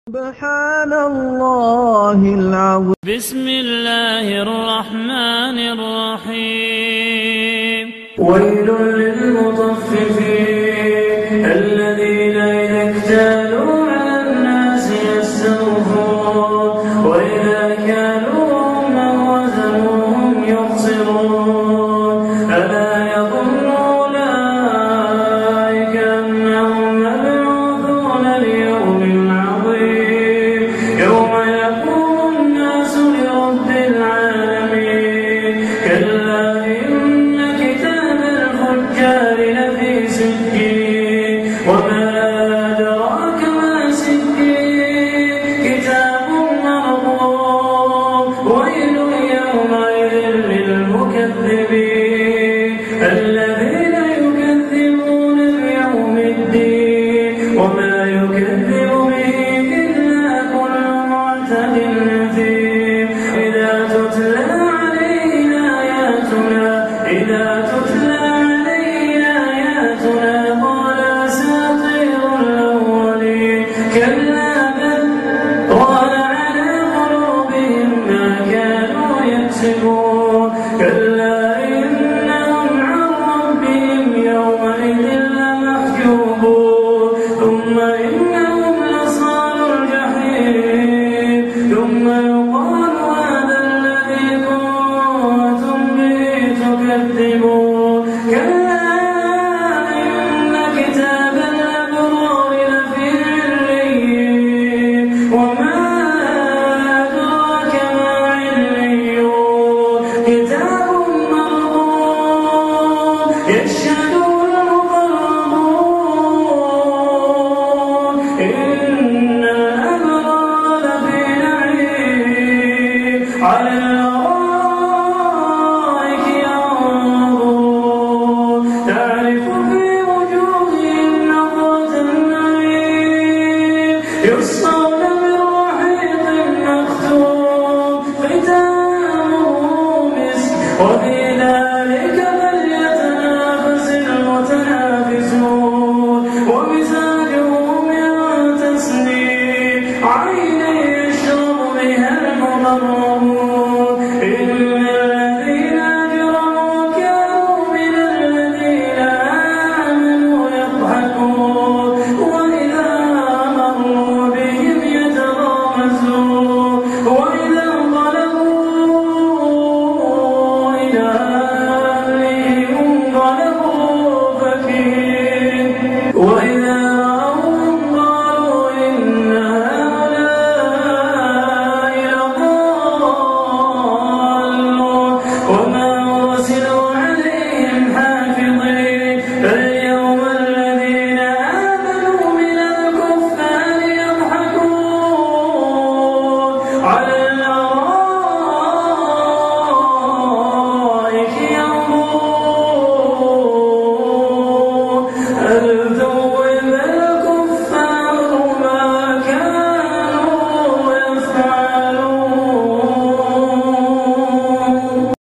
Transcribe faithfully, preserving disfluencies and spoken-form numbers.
سبحان الله العظيم. بسم الله الرحمن الرحيم. ويل للمطففين الذين إذا اكتالوا على الناس يستوفون وإذا كالوهم أو وزنوهم يخسرون ألا يظن أولئك أنهم مبعوثون ليوم عظيم يوم يقوم الناس لرب العالمين. كلا إن كتاب الفجار لفي سجين وما أدراك ما سجين كتاب مرقوم. ويل يومئذ للمكذبين الذين يكذبون بيوم الدين وما يكذب به إلا كل معتد أثيم. إذا تتلى عليه آياتنا إذا تتلى عليه آياتنا قال أساطير الأولين. كلا بل ران على قلوبهم ما كانوا يكسبون. كلا إنهم عن ربهم يومئذ لمحجوبون. ثم إنهم لصال الجحيم. ثم يقال هذا الذي كنتم به تكذبون. كلا إن كتاب الأبرار لفي عليين وما أدراك ما عليون كتاب مرقوم يشهده المقربون. إن الأبرار لفي نعيم على الأرائك ينظرون تعرف في وجوههم نضرة النعيم. يسقون من رحيق مختوم ختامه مسك وفي